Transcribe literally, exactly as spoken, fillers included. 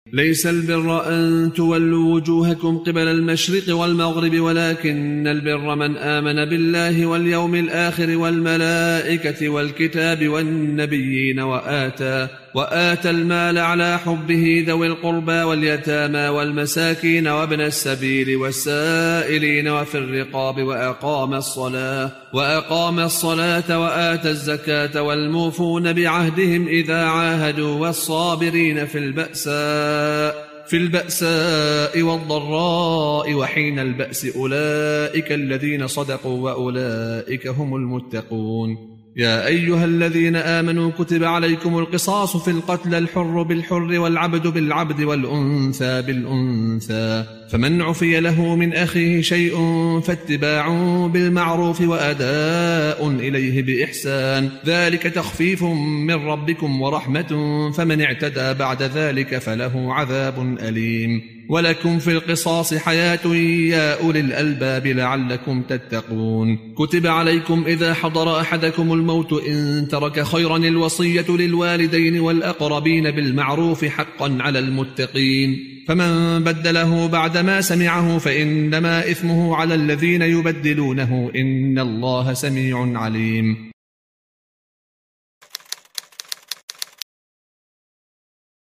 ليس البر أن تولوا وجوهكم قبل المشرق والمغرب ولكن البر من آمن بالله واليوم الآخر والملائكة والكتاب والنبيين وآتى, وآتى المال على حبه ذوي القربى واليتامى والمساكين وابن السبيل والسائلين وفي الرقاب وأقام الصلاة, وأقام الصلاة وآتى الزكاة والموفون بعهدهم إذا عاهدوا والصابرين في البأساء في البأساء والضراء وحين البأس أولئك الذين صدقوا وأولئك هم المتقون. يا أيها الذين آمنوا كتب عليكم القصاص في القتل الحر بالحر والعبد بالعبد والأنثى بالأنثى فمن عفي له من أخيه شيء فاتباع بالمعروف وأداء إليه بإحسان ذلك تخفيف من ربكم ورحمة فمن اعتدى بعد ذلك فله عذاب أليم. ولكم في القصاص حياة يا أولي الألباب لعلكم تتقون. كتب عليكم إذا حضر أحدكم الموت إن ترك خيرا الوصية للوالدين والأقربين بالمعروف حقا على المتقين فمن بدله بعدما سمعه فإنما إثمه على الذين يبدلونه إن الله سميع عليم.